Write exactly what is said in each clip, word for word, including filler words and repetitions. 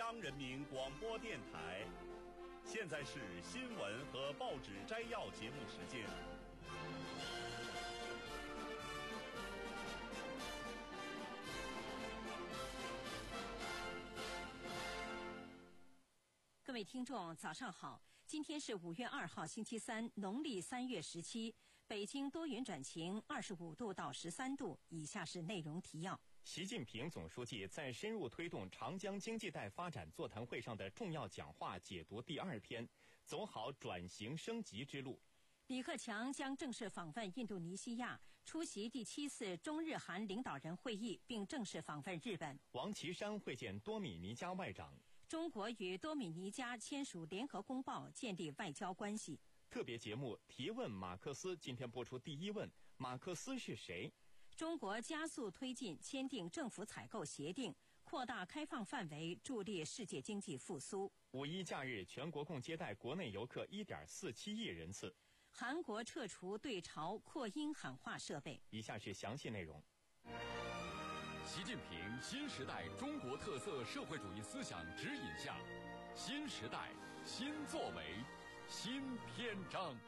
央人民广播电台。现在是新闻和报纸摘要节目时间。 各位听众，早上好！今天是五月二号，星期三，农历三月十七。北京多云转晴，二十五度到十三度。以下是内容提要。 习近平总书记在深入推动长江经济带发展座谈会上的重要讲话解读第二篇，走好转型升级之路。 李克强将正式访问印度尼西亚，出席第七次中日韩领导人会议，并正式访问日本。 王岐山会见多米尼加外长。 中国与多米尼加签署联合公报，建立外交关系。 特别节目提问马克思，今天播出第一问：马克思是谁？ 中国加速推进签订政府采购协定，扩大开放范围，助力世界经济复苏。 五一假日，全国共接待国内游客 一点四七亿人次。 韩国撤除对朝扩音喊话设备。 以下是详细内容。 习近平新时代中国特色社会主义思想指引下，新时代新作为新篇章。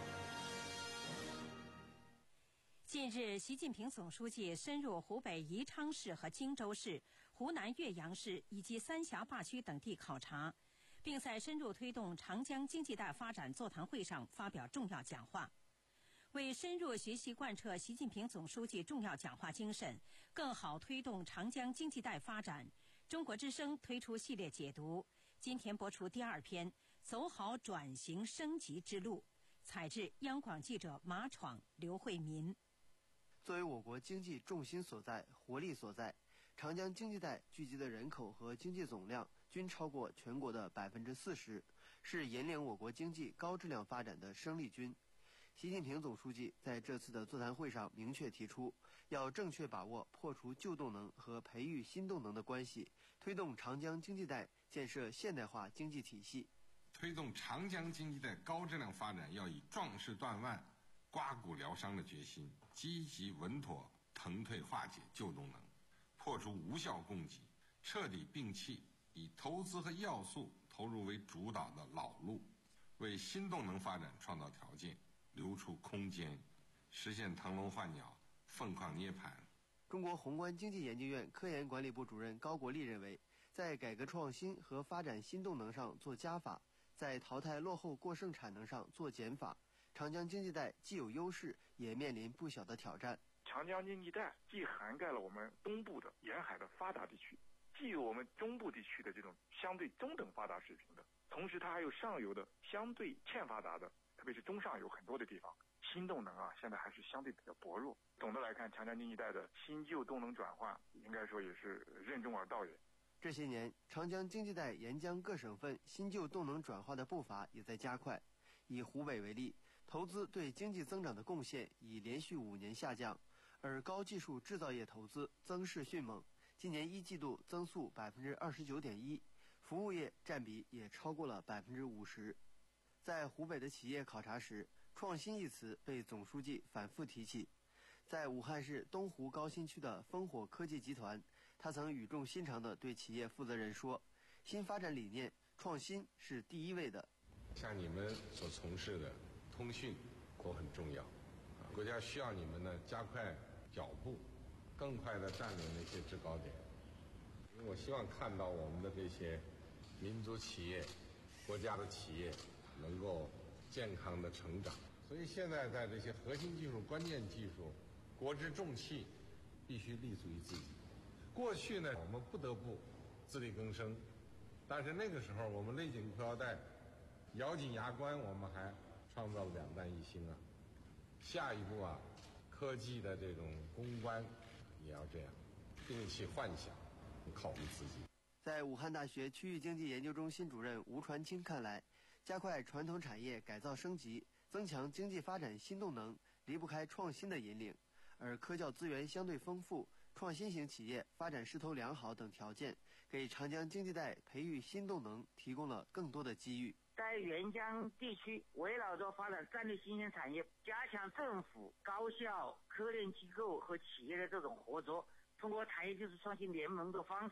近日，习近平总书记深入湖北宜昌市和荆州市、湖南岳阳市以及三峡坝区等地考察，并在深入推动长江经济带发展座谈会上发表重要讲话。为深入学习贯彻习近平总书记重要讲话精神，更好推动长江经济带发展，中国之声推出系列解读，今天播出第二篇，走好转型升级之路。采自央广记者马闯、刘慧民。 作为我国经济重心所在、活力所在，长江经济带聚集的人口和经济总量均超过全国的百分之四十，是引领我国经济高质量发展的生力军。习近平总书记在这次的座谈会上明确提出，要正确把握破除旧动能和培育新动能的关系，推动长江经济带建设现代化经济体系。 推动长江经济带高质量发展，要以壮士断腕、刮骨疗伤的决心，积极稳妥腾退化解旧动能，破除无效供给，彻底摒弃以投资和要素投入为主导的老路，为新动能发展创造条件，留出空间，实现腾笼换鸟、凤凰涅槃。 中国宏观经济研究院科研管理部主任高国立认为，在改革创新和发展新动能上做加法，在淘汰落后过剩产能上做减法，长江经济带既有优势，也面临不小的挑战。 长江经济带既涵盖了我们东部的沿海的发达地区，既有我们中部地区的这种相对中等发达水平的，同时它还有上游的相对欠发达的，特别是中上游很多的地方，新动能啊，现在还是相对比较薄弱。总的来看，长江经济带的新旧动能转换，应该说也是任重而道远。 这些年，长江经济带沿江各省份新旧动能转化的步伐也在加快。以湖北为例，投资对经济增长的贡献已连续五年下降，而高技术制造业投资增势迅猛，今年一季度增速百分之二十九点一，服务业占比也超过了百分之五十。在湖北的企业考察时，创新一词被总书记反复提起。在武汉市东湖高新区的烽火科技集团，他曾语重心长地对企业负责人说，新发展理念创新是第一位的。 像你们所从事的通讯都很重要，国家需要你们呢加快脚步，更快地占领那些制高点。因为我希望看到我们的这些民族企业、国家的企业能够健康的成长，所以现在在这些核心技术、关键技术，国之重器必须立足于自己。过去呢，我们不得不自力更生，但是那个时候我们勒紧裤腰带，咬紧牙关，我们还创造了两弹一星啊。下一步啊，科技的这种攻关也要这样，摒弃幻想，考虑自己。 在武汉大学区域经济研究中心主任吴传清看来，加快传统产业改造升级，增强经济发展新动能，离不开创新的引领。而科教资源相对丰富，创新型企业发展势头良好等条件，给长江经济带培育新动能提供了更多的机遇。 在沿江地区围绕着发展战略新兴产业，加强政府、高校、科研机构和企业的这种合作，通过产业技术创新联盟的方式，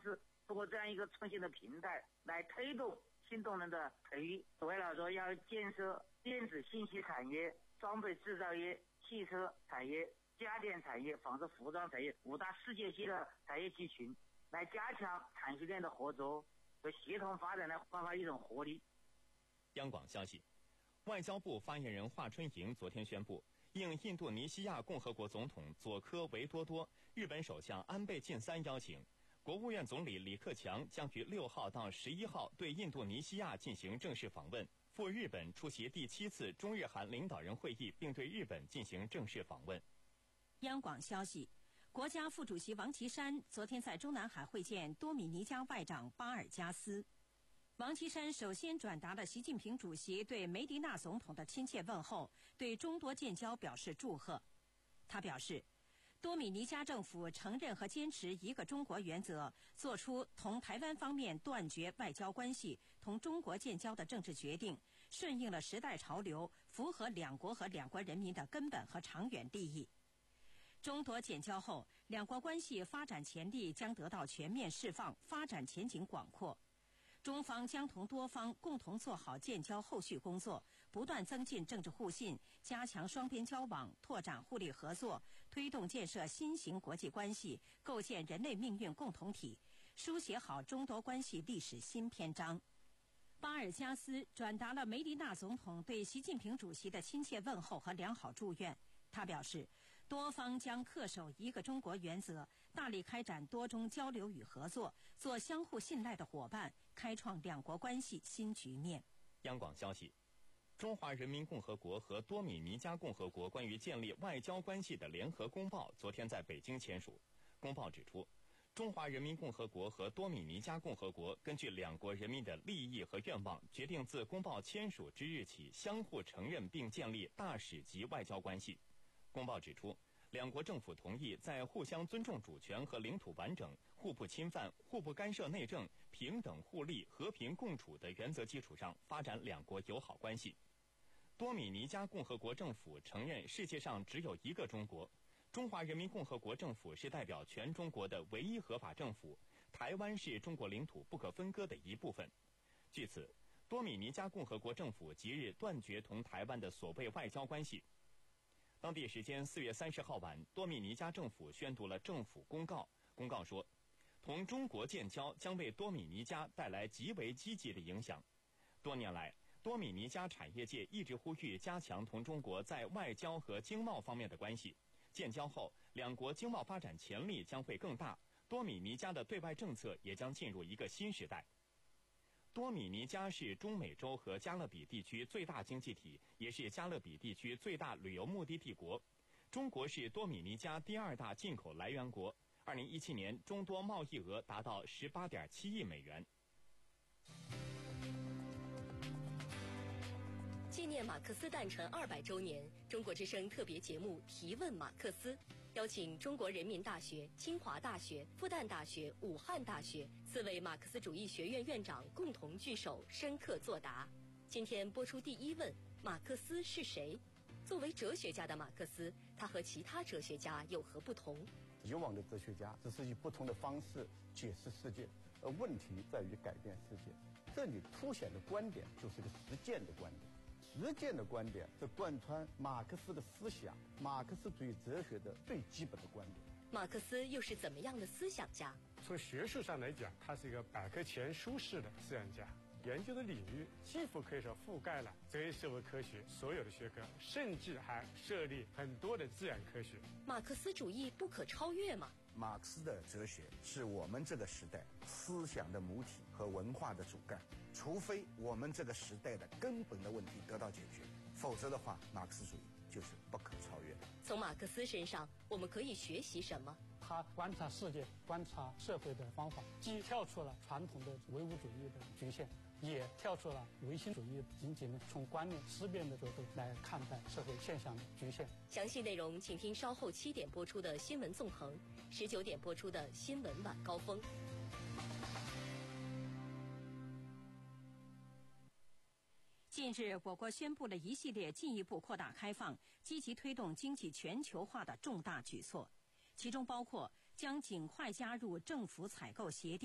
通过这样一个创新的平台来推动新动能的培育。围绕着要建设电子信息产业、装备制造业、汽车产业、家电产业、纺织服装产业五大世界级的产业集群，来加强产业链的合作和协同发展，来焕发一种活力。 央广消息，外交部发言人华春莹昨天宣布，应印度尼西亚共和国总统佐科维多多、日本首相安倍晋三邀请，国务院总理李克强将于六号到十一号对印度尼西亚进行正式访问，赴日本出席第七次中日韩领导人会议，并对日本进行正式访问。 央广消息，国家副主席王岐山昨天在中南海会见多米尼加外长巴尔加斯。王岐山首先转达了习近平主席对梅迪纳总统的亲切问候，对中多建交表示祝贺。他表示，多米尼加政府承认和坚持一个中国原则，做出同台湾方面断绝外交关系、同中国建交的政治决定，顺应了时代潮流，符合两国和两国人民的根本和长远利益。中多建交后，两国关系发展潜力将得到全面释放，发展前景广阔。中方将同多方共同做好建交后续工作，不断增进政治互信，加强双边交往，拓展互利合作，推动建设新型国际关系，构建人类命运共同体，书写好中多关系历史新篇章。巴尔加斯转达了梅迪纳总统对习近平主席的亲切问候和良好祝愿。他表示，多方将恪守一个中国原则，大力开展多中交流与合作，做相互信赖的伙伴，开创两国关系新局面。 央广消息，中华人民共和国和多米尼加共和国关于建立外交关系的联合公报昨天在北京签署。公报指出，中华人民共和国和多米尼加共和国根据两国人民的利益和愿望，决定自公报签署之日起相互承认并建立大使级外交关系。公报指出，两国政府同意在互相尊重主权和领土完整、互不侵犯、互不干涉内政、平等互利、和平共处的原则基础上发展两国友好关系。多米尼加共和国政府承认世界上只有一个中国，中华人民共和国政府是代表全中国的唯一合法政府，台湾是中国领土不可分割的一部分。据此，多米尼加共和国政府即日断绝同台湾的所谓外交关系。当地时间四月三十号晚，多米尼加政府宣读了政府公告。公告说，同中国建交将为多米尼加带来极为积极的影响。多年来，多米尼加产业界一直呼吁加强同中国在外交和经贸方面的关系。建交后，两国经贸发展潜力将会更大，多米尼加的对外政策也将进入一个新时代。多米尼加是中美洲和加勒比地区最大经济体，也是加勒比地区最大旅游目的地国。中国是多米尼加第二大进口来源国。二零一七年，中多贸易额达到十八点七亿美元。 纪念马克思诞辰二百周年，中国之声特别节目《提问马克思》，邀请中国人民大学、清华大学、复旦大学、武汉大学四位马克思主义学院院长共同聚首，深刻作答。今天播出第一问：马克思是谁？作为哲学家的马克思，他和其他哲学家有何不同？ 以往的哲学家只是以不同的方式解释世界，而问题在于改变世界。这里凸显的观点就是个实践的观点。实践的观点是贯穿马克思的思想，马克思主义哲学的最基本的观点。 马克思又是怎么样的思想家？ 从学术上来讲，他是一个百科全书式的思想家，研究的领域几乎可以说覆盖了哲学社会科学所有的学科，甚至还设立很多的自然科学。 马克思主义不可超越吗？ 马克思的哲学是我们这个时代思想的母体和文化的主干，除非我们这个时代的根本的问题得到解决，否则的话，马克思主义就是不可超越的。 从马克思身上，我们可以学习什么？ 他观察世界、观察社会的方法，既跳出了传统的唯物主义的局限，也跳出了唯心主义仅仅从观念思辨的角度来看待社会现象的局限。 详细内容请听稍后七点播出的新闻纵横，十九点播出的新闻晚高峰。 近日，我国宣布了一系列进一步扩大开放、积极推动经济全球化的重大举措，其中包括将尽快加入政府采购协定，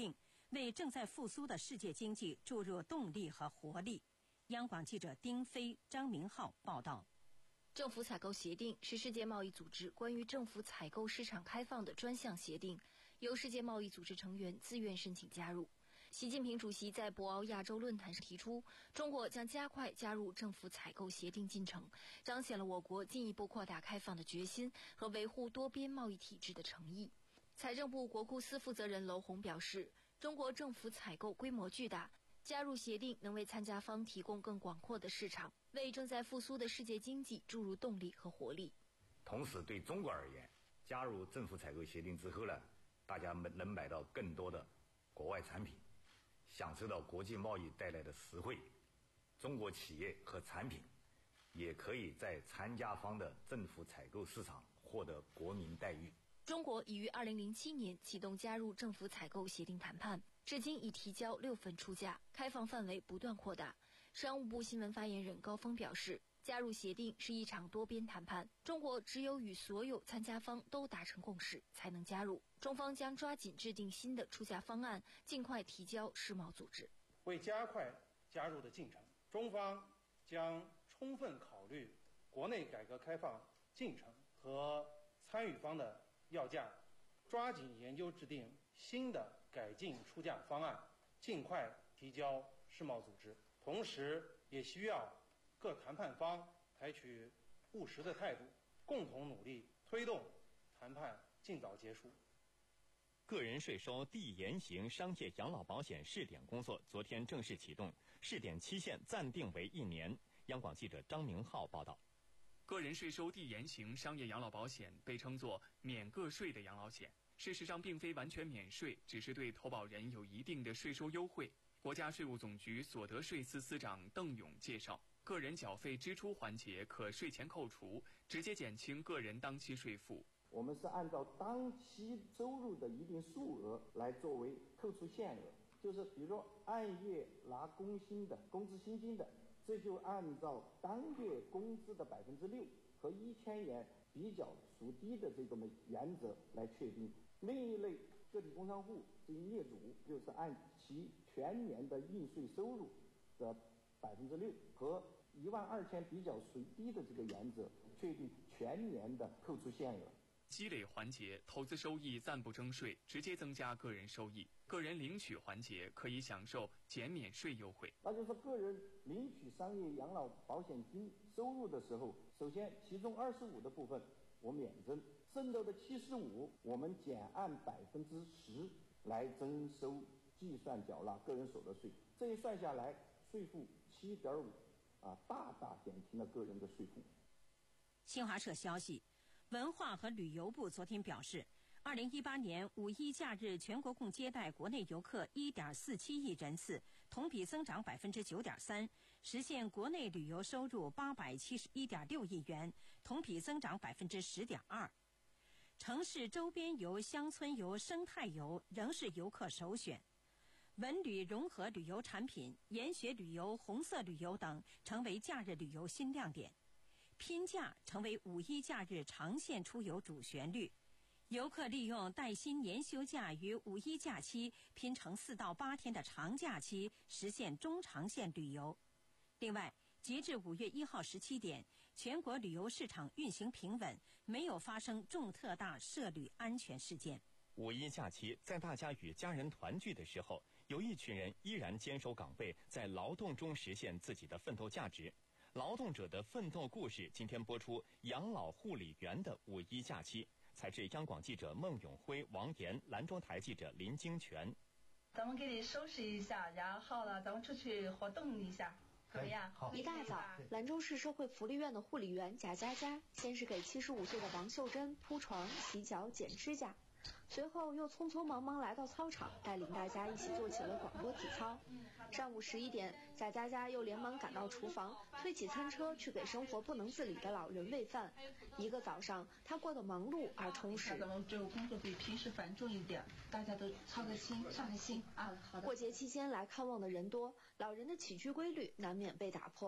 为正在复苏的世界经济注入动力和活力。央广记者丁飞、张明浩报道。 政府采购协定是世界贸易组织关于政府采购市场开放的专项协定，由世界贸易组织成员自愿申请加入。习近平主席在博鳌亚洲论坛上提出，中国将加快加入政府采购协定进程，彰显了我国进一步扩大开放的决心和维护多边贸易体制的诚意。财政部国库司负责人娄红表示，中国政府采购规模巨大，加入协定能为参加方提供更广阔的市场，为正在复苏的世界经济注入动力和活力。 同时对中国而言，加入政府采购协定之后呢，大家能买到更多的国外产品，享受到国际贸易带来的实惠，中国企业和产品也可以在参加方的政府采购市场获得国民待遇。 中国已于二零零七年启动加入政府采购协定谈判，至今已提交六份出价，开放范围不断扩大。商务部新闻发言人高峰表示，加入协定是一场多边谈判，中国只有与所有参加方都达成共识才能加入。中方将抓紧制定新的出价方案，尽快提交世贸组织。 为加快加入的进程，中方将充分考虑国内改革开放进程和参与方的要价，抓紧研究制定新的改进出价方案，尽快提交世贸组织。同时也需要各谈判方采取务实的态度，共同努力推动谈判尽早结束。 个人税收递延型商业养老保险试点工作昨天正式启动，试点期限暂定为一年。央广记者张明浩报道。 个人税收递延型商业养老保险被称作免个税的养老险，事实上并非完全免税，只是对投保人有一定的税收优惠。国家税务总局所得税司司长邓勇介绍，个人缴费支出环节可税前扣除，直接减轻个人当期税负。 我们是按照当期收入的一定数额来作为扣除限额，就是比如说按月拿工薪的、工资薪金的，这就按照当月工资的百分之六和一千元比较属低的这个原则来确定。另一类个体工商户这一业主，就是按其全年的应税收入的百分之六和一万二千比较属低的这个原则，确定全年的扣除限额。 积累环节，投资收益暂不征税，直接增加个人收益；个人领取环节可以享受减免税优惠。 那就是个人领取商业养老保险金收入的时候，首先其中二十五的部分我免征，剩到的七十五我们减按百分之十来征收计算缴纳个人所得税。这一算下来，税负七点五，啊，大大减轻了个人的税负。 新华社消息。文化和旅游部昨天表示，二零一八年五一假日全国共接待国内游客一点四七亿人次，同比增长百分之九点三，实现国内旅游收入八百七十一点六亿元，同比增长百分之十点二。城市周边游、乡村游、生态游仍是游客首选。文旅融合旅游产品、研学旅游、红色旅游等成为假日旅游新亮点。拼假成为五一假日长线出游主旋律，游客利用带薪年休假与五一假期拼成四到八天的长假期，实现中长线旅游。另外，截至五月一号十七点，全国旅游市场运行平稳，没有发生重特大涉旅安全事件。 五一假期，在大家与家人团聚的时候，有一群人依然坚守岗位，在劳动中实现自己的奋斗价值。劳动者的奋斗故事，今天播出养老护理员的五一假期。采制央广记者孟永辉、王岩，兰州台记者林金泉。 咱们给你收拾一下，然后呢，咱们出去活动一下，怎么样？ 一大早，兰州市社会福利院的护理员贾佳佳，先是给七十五岁的王秀珍铺床、洗脚、剪指甲。随后又匆匆忙忙来到操场，带领大家一起做起了广播体操。上午十一点，贾佳佳又连忙赶到厨房，推起餐车去给生活不能自理的老人喂饭。一个早上，她过得忙碌而充实。 咱们就工作比平时繁重一点，大家都操个心，上个心啊。好的。 过节期间来看望的人多，老人的起居规律难免被打破。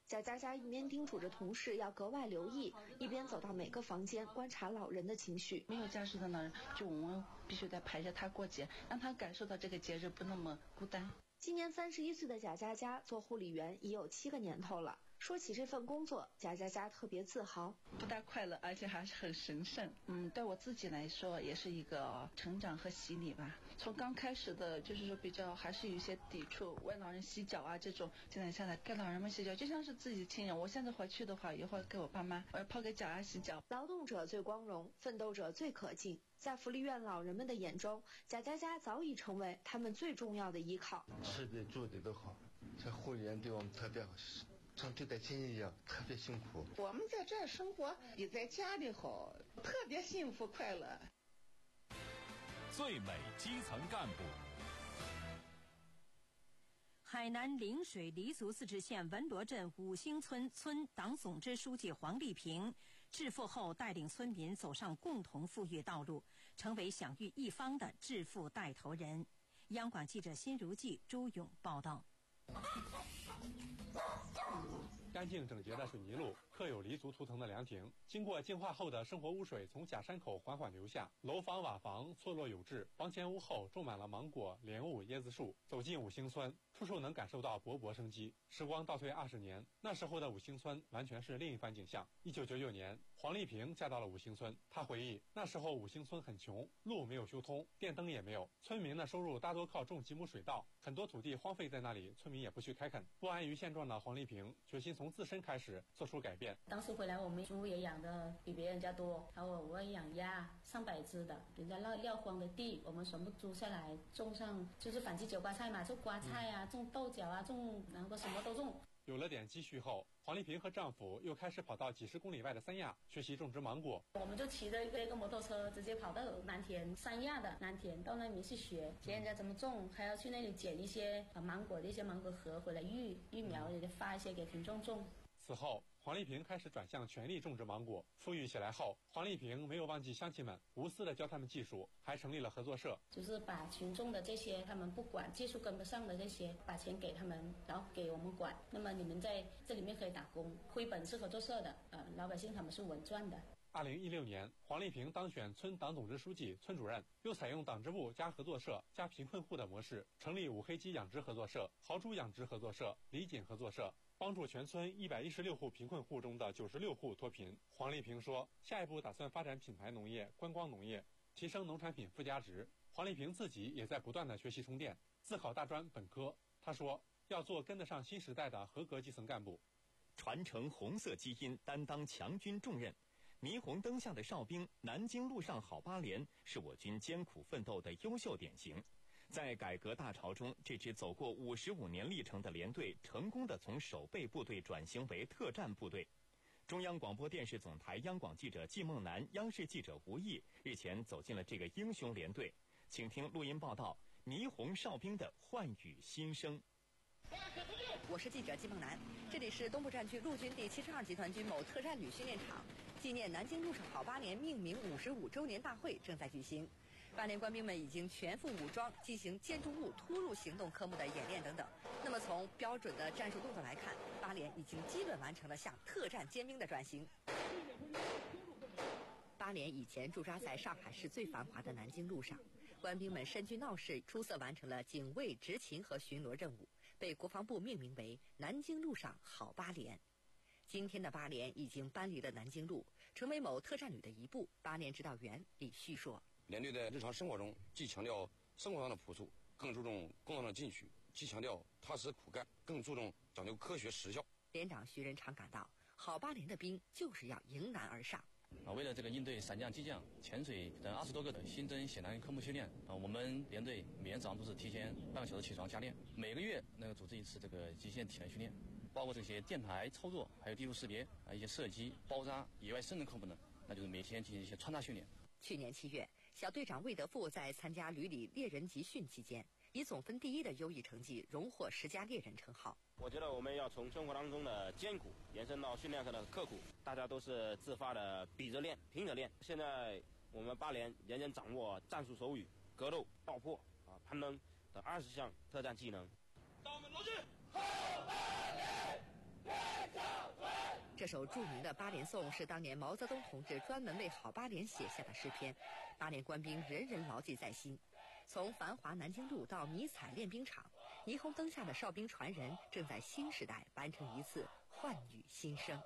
贾佳佳一边叮嘱着同事要格外留意，一边走到每个房间观察老人的情绪。 没有家属的老人，就我们必须得陪着他过节，让他感受到这个节日不那么孤单。 今年三十一岁的贾佳佳做护理员已有七个年头了。说起这份工作，贾佳佳特别自豪， 不但快乐，而且还是很神圣。嗯，对我自己来说，也是一个成长和洗礼吧。从刚开始的，就是说比较还是有一些抵触，为老人洗脚啊这种，现在下来给老人们洗脚，就像是自己亲人。我现在回去的话，一会儿给我爸妈，我要泡个脚啊洗脚。 劳动者最光荣，奋斗者最可敬。在福利院老人们的眼中，贾佳佳早已成为他们最重要的依靠。 吃的住的都好，这护理员对我们特别好，像对待亲人一样，特别辛苦。 我们在这儿生活比在家里好，特别幸福快乐。 最美基层干部。 海南陵水黎族自治县文罗镇五星村村党总支书记黄丽萍致富后带领村民走上共同富裕道路，成为享誉一方的致富带头人。央广记者辛如记、朱勇报道。 干净整洁的水泥路，刻有黎族图腾的凉亭，经过净化后的生活污水从假山口缓缓流下，楼房瓦房错落有致，房前屋后种满了芒果、莲雾、椰子树。走进五星村，处处能感受到勃勃生机。时光倒退二十年，那时候的五星村完全是另一番景象。一九九九年，黄丽萍嫁到了五星村。她回忆，那时候五星村很穷，路没有修通，电灯也没有，村民的收入大多靠种几亩水稻，很多土地荒废在那里，村民也不去开垦。不安于现状的黄丽萍决心从自身开始做出改变。 当时回来，我们猪也养的比别人家多，还有我养鸭上百只的，人家撂撂荒的地，我们全部租下来，种上就是反季酒瓜菜嘛，种瓜菜啊，种豆角啊，种然后什么都种。 有了点积蓄后，黄丽萍和丈夫又开始跑到几十公里外的三亚学习种植芒果。 我们就骑着一个一个摩托车，直接跑到南田三亚的南田，到那里去学，学人家怎么种，还要去那里捡一些呃芒果的一些芒果核回来育育苗，也发一些给群众种。 此后，黄丽萍开始转向全力种植芒果。富裕起来后，黄丽萍没有忘记乡亲们，无私的教他们技术，还成立了合作社。 就是把群众的这些他们不管技术跟不上的这些，把钱给他们，然后给我们管。那么你们在这里面可以打工，亏本是合作社的，呃，老百姓他们是稳赚的。 二零一六年，黄丽萍当选村党总支书记、村主任，又采用党支部加合作社加贫困户的模式，成立五黑鸡养殖合作社、豪猪养殖合作社、李锦合作社，帮助全村一百一十六户贫困户中的九十六户脱贫。黄丽萍说，下一步打算发展品牌农业、观光农业，提升农产品附加值。黄丽萍自己也在不断的学习充电，自考大专本科。她说，要做跟得上新时代的合格基层干部， 传承红色基因，担当强军重任。霓虹灯下的哨兵，南京路上好八连，是我军艰苦奋斗的优秀典型。在改革大潮中，这支走过五十五年历程的连队，成功地从守备部队转型为特战部队。中央广播电视总台央广记者季梦楠、央视记者吴毅日前走进了这个英雄连队，请听录音报道《霓虹哨兵的唤语心声》。 我是记者季梦楠，这里是东部战区陆军第七十二集团军某特战旅训练场，纪念南京路上好八连命名五十五周年大会正在举行。八连官兵们已经全副武装，进行建筑物突入行动科目的演练等等。那么从标准的战术动作来看，八连已经基本完成了向特战尖兵的转型。八连以前驻扎在上海市最繁华的南京路上，官兵们身居闹市，出色完成了警卫、执勤和巡逻任务，被国防部命名为南京路上好八连。今天的八连已经搬离了南京路，成为某特战旅的一部。八连指导员李旭说， 连队在日常生活中既强调生活上的朴素，更注重工作上的进取，既强调踏实苦干，更注重讲究科学实效。 连长徐仁昌感到，好八连的兵就是要迎难而上。 啊，为了这个应对伞降、机降、潜水等二十多个的新增险难科目训练，啊，我们连队每天早上都是提前半个小时起床加练，每个月那个组织一次这个极限体能训练，包括这些电台操作，还有地图识别啊，一些射击、包扎、野外生存科目呢，那就是每天进行一些穿搭训练。 去年七月，小队长魏德富在参加旅里猎人集训期间，以总分第一的优异成绩荣获十佳猎人称号。 我觉得我们要从生活当中的艰苦延伸到训练上的刻苦，大家都是自发的比着练、拼着练。现在我们八连人人掌握战术手语、格斗、爆破、啊攀登等二十项特战技能。 到我们罗军，好八连， 这首著名的八连颂是当年毛泽东同志专门为好八连写下的诗篇，八连官兵人人牢记在心。从繁华南京路到迷彩练兵场，霓虹灯下的哨兵传人正在新时代完成一次焕语新生。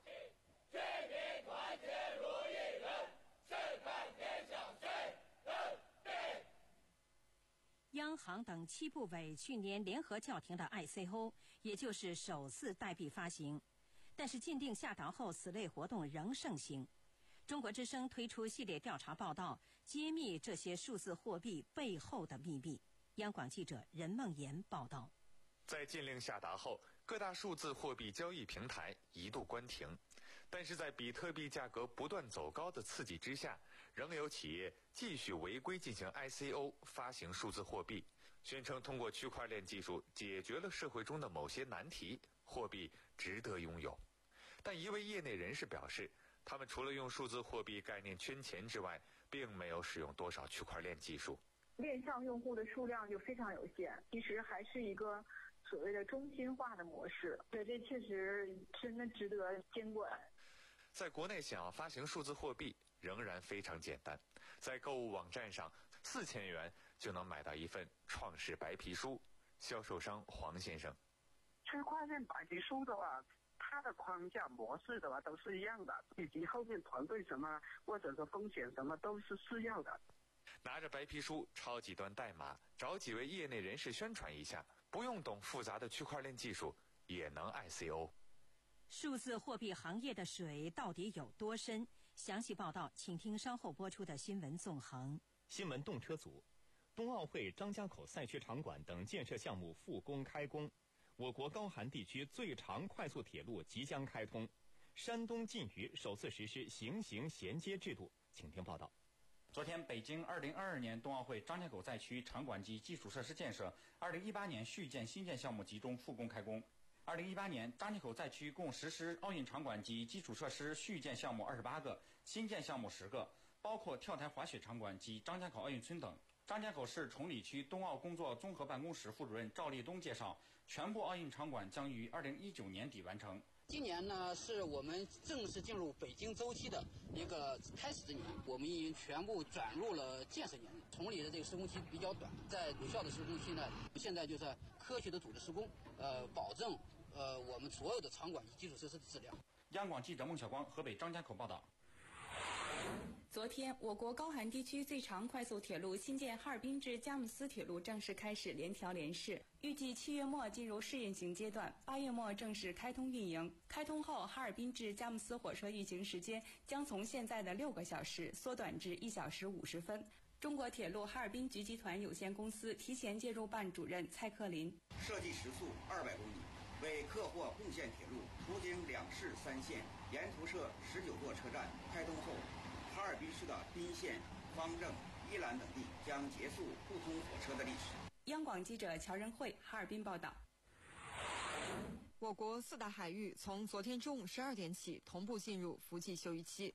央行等七部委去年联合叫停的 I C O， 也就是首次代币发行，但是禁令下达后，此类活动仍盛行。中国之声推出系列调查报道，揭秘这些数字货币背后的秘密。央广记者任梦妍报道。 在禁令下达后，各大数字货币交易平台一度关停，但是在比特币价格不断走高的刺激之下，仍有企业继续违规进行 I C O 发行数字货币，宣称通过区块链技术解决了社会中的某些难题，货币值得拥有。但一位业内人士表示，他们除了用数字货币概念圈钱之外，并没有使用多少区块链技术。 链上用户的数量就非常有限，其实还是一个所谓的中心化的模式，对，这确实真的值得监管。 在国内想要发行数字货币仍然非常简单，在购物网站上四千元就能买到一份创世白皮书。销售商黄先生， 区块链白皮书的话，它的框架模式的话都是一样的，以及后面团队什么或者说风险什么都是适要的。 拿着白皮书抄几段代码，找几位业内人士宣传一下，不用懂复杂的区块链技术也能 I C O。 数字货币行业的水到底有多深？详细报道请听稍后播出的新闻纵横。 新闻动车组，冬奥会张家口赛区场馆等建设项目复工开工，我国高寒地区最长快速铁路即将开通，山东晋渝首次实施行刑衔接制度。请听报道。 昨天，北京二零二二年冬奥会张家口赛区场馆及基础设施建设二零一八年续建新建项目集中复工开工。二零一八年，张家口赛区共实施奥运场馆及基础设施续建项目二十八个，新建项目十个，包括跳台滑雪场馆及张家口奥运村等。张家口市崇礼区冬奥工作综合办公室副主任赵立东介绍，全部奥运场馆将于二零一九年底完成。 今年呢，是我们正式进入北京周期的一个开始之年，我们已经全部转入了建设年。崇礼的这个施工期比较短，在鲁校的施工期呢，现在就是科学的组织施工，呃，保证呃我们所有的场馆及基础设施的质量。 央广记者孟晓光，河北张家口报道。 昨天，我国高寒地区最长快速铁路新建哈尔滨至佳木斯铁路正式开始联调联试，预计七月末进入试运行阶段，八月末正式开通运营。开通后，哈尔滨至佳木斯火车运行时间将从现在的六个小时缩短至一小时五十分。中国铁路哈尔滨局集团有限公司提前介入办主任蔡克林， 设计时速二百公里，为客货共线铁路，途经两市三县，沿途设十九座车站。开通后，哈尔滨市的彬县、方正、依兰等地将结束不通火车的历史。 央广记者乔仁慧，哈尔滨报道。 我国四大海域从昨天中午十二点起同步进入伏季休渔期。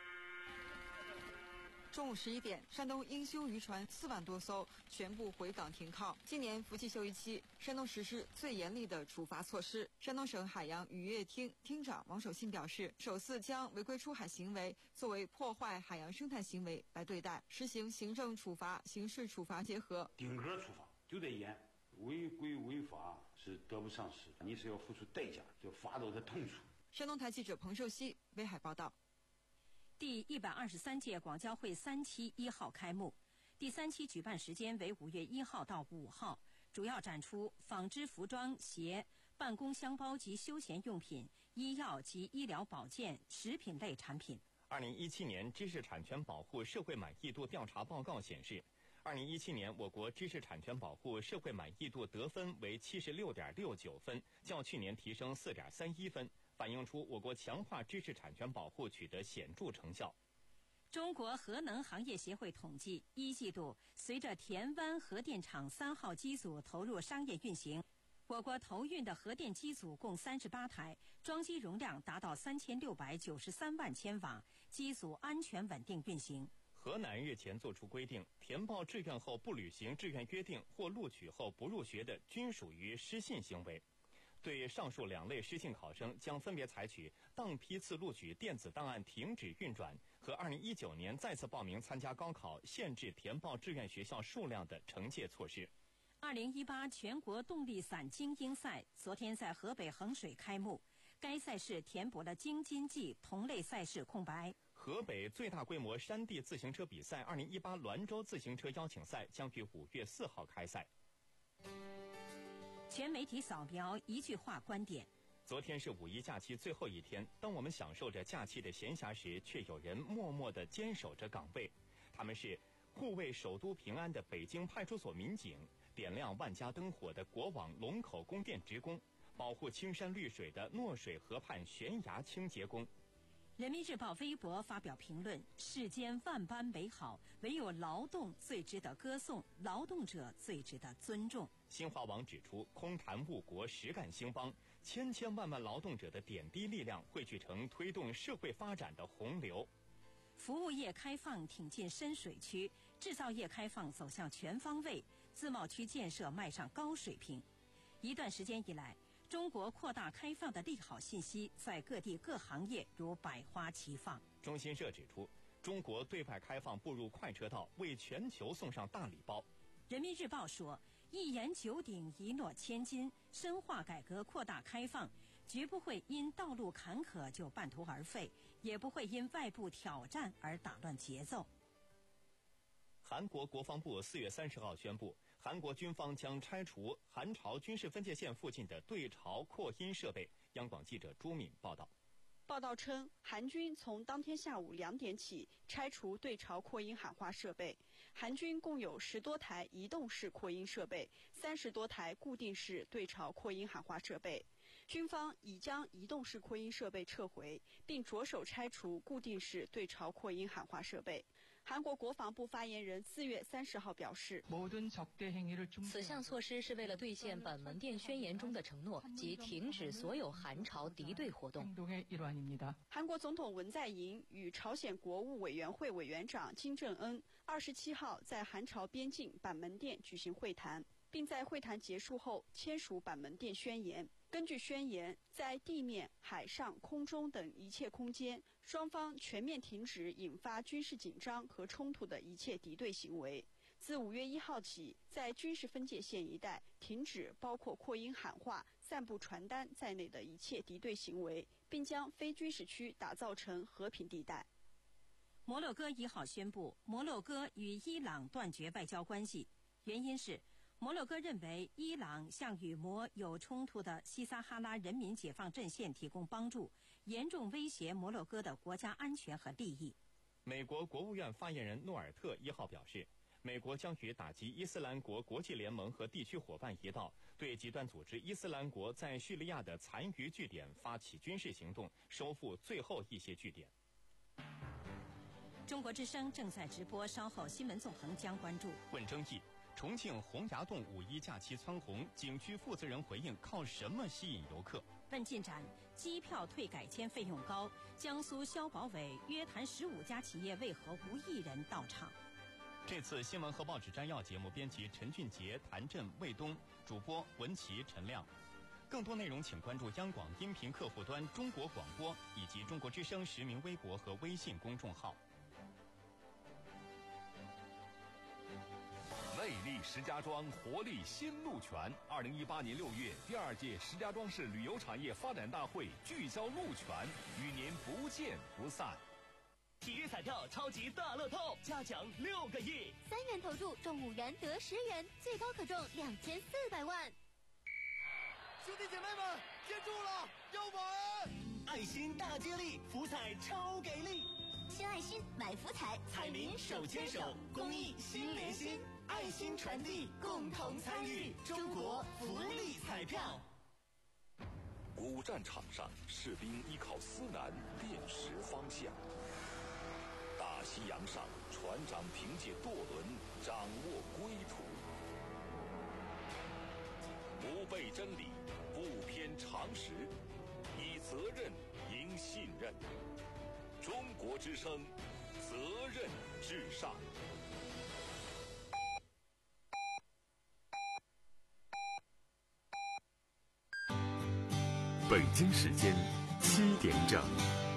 中午十一点，山东应修渔船四万多艘全部回港停靠。今年伏季休渔期，山东实施最严厉的处罚措施。山东省海洋渔业厅厅长王守信表示，首次将违规出海行为作为破坏海洋生态行为来对待，实行行政处罚、刑事处罚结合。 顶格处罚就得严，违规违法是得不偿失，你是要付出代价，就罚到的痛处。 山东台记者彭寿熙，威海报道。 第一百二十三届广交会三期一号开幕，第三期举办时间为五月一号到五号，主要展出纺织服装、鞋、办公箱包及休闲用品、医药及医疗保健、食品类产品。 二零一七年知识产权保护社会满意度调查报告显示，二零一七年我国知识产权保护社会满意度得分为七十六点六九分，较去年提升四点三一分。反映出我国强化知识产权保护取得显著成效。 中国核能行业协会统计，一季度随着田湾核电厂三号机组投入商业运行，我国投运的核电机组共三十八台，装机容量达到三千六百九十三万千瓦，机组安全稳定运行。 河南日前作出规定，填报志愿后不履行志愿约定或录取后不入学的，均属于失信行为。 对上述两类失信考生将分别采取当批次录取电子档案停止运转和二零一九年再次报名参加高考限制填报志愿学校数量的惩戒措施。 二零一八全国动力伞精英赛昨天在河北衡水开幕，该赛事填补了京津冀同类赛事空白。 河北最大规模山地自行车比赛二零一八滦州自行车邀请赛将于五月四号开赛。 全媒体扫描一句话观点。 昨天是五一假期最后一天，当我们享受着假期的闲暇时，却有人默默地坚守着岗位。他们是护卫首都平安的北京派出所民警，点亮万家灯火的国网龙口供电职工，保护青山绿水的诺水河畔悬崖清洁工。 人民日报微博发表评论：世间万般美好，唯有劳动最值得歌颂，劳动者最值得尊重。 新华网指出，空谈误国，实干兴邦，千千万万劳动者的点滴力量汇聚成推动社会发展的洪流。 服务业开放挺进深水区，制造业开放走向全方位，自贸区建设迈上高水平。一段时间以来，中国扩大开放的利好信息在各地各行业如百花齐放。 中新社指出，中国对外开放步入快车道，为全球送上大礼包。 人民日报说，一言九鼎，一诺千金，深化改革扩大开放，绝不会因道路坎坷就半途而废，也不会因外部挑战而打乱节奏。 韩国国防部四月三十号宣布，韩国军方将拆除韩朝军事分界线附近的对朝扩音设备。央广记者朱敏报道。 报道称，韩军从当天下午两点起拆除对朝扩音喊话设备。韩军共有十多台移动式扩音设备，三十多台固定式对朝扩音喊话设备。军方已将移动式扩音设备撤回，并着手拆除固定式对朝扩音喊话设备。韩国国防部发言人四月三十号表示， 此项措施是为了兑现板门店宣言中的承诺，即停止所有韩朝敌对活动。 韩国总统文在寅与朝鲜国务委员会委员长金正恩二十七号在韩朝边境板门店举行会谈，并在会谈结束后签署板门店宣言。根据宣言，在地面、海上、空中等一切空间，双方全面停止引发军事紧张和冲突的一切敌对行为。自五月一号起，在军事分界线一带停止包括扩音喊话、散布传单在内的一切敌对行为，并将非军事区打造成和平地带。 摩洛哥一号宣布，摩洛哥与伊朗断绝外交关系，原因是摩洛哥认为伊朗向与摩有冲突的西撒哈拉人民解放阵线提供帮助，严重威胁摩洛哥的国家安全和利益。 美国国务院发言人诺尔特一号表示，美国将与打击伊斯兰国国际联盟和地区伙伴一道，对极端组织伊斯兰国在叙利亚的残余据点发起军事行动，收复最后一些据点。 中国之声正在直播，稍后新闻纵横将关注。 问争议：重庆洪崖洞五一假期蹿红，景区负责人回应靠什么吸引游客？ 问进展：机票退改签费用高，江苏消保委约谈十五家企业，为何无一人到场？ 这次新闻和报纸摘要节目编辑陈俊杰、谭震、卫东，主播文琪、陈亮。更多内容请关注央广音频客户端中国广播以及中国之声实名微博和微信公众号。 魅力石家庄，活力新路权。二零一八年六月，第二届石家庄市旅游产业发展大会聚焦路权，与您不见不散。 体育彩票超级大乐透，加奖六个亿， 三元投注中五元得十元，最高可中两千四百万。 兄弟姐妹们，接住了，要玩！爱心大接力，福彩超给力。 新爱心买福彩， 彩民手牵手，公益心连心，爱心传递，共同参与中国福利彩票。 古战场上，士兵依靠思南辨识方向；大西洋上，船长凭借舵轮掌握归途。不背真理，不偏常识，以责任赢信任。中国之声，责任至上。 北京时间七点整。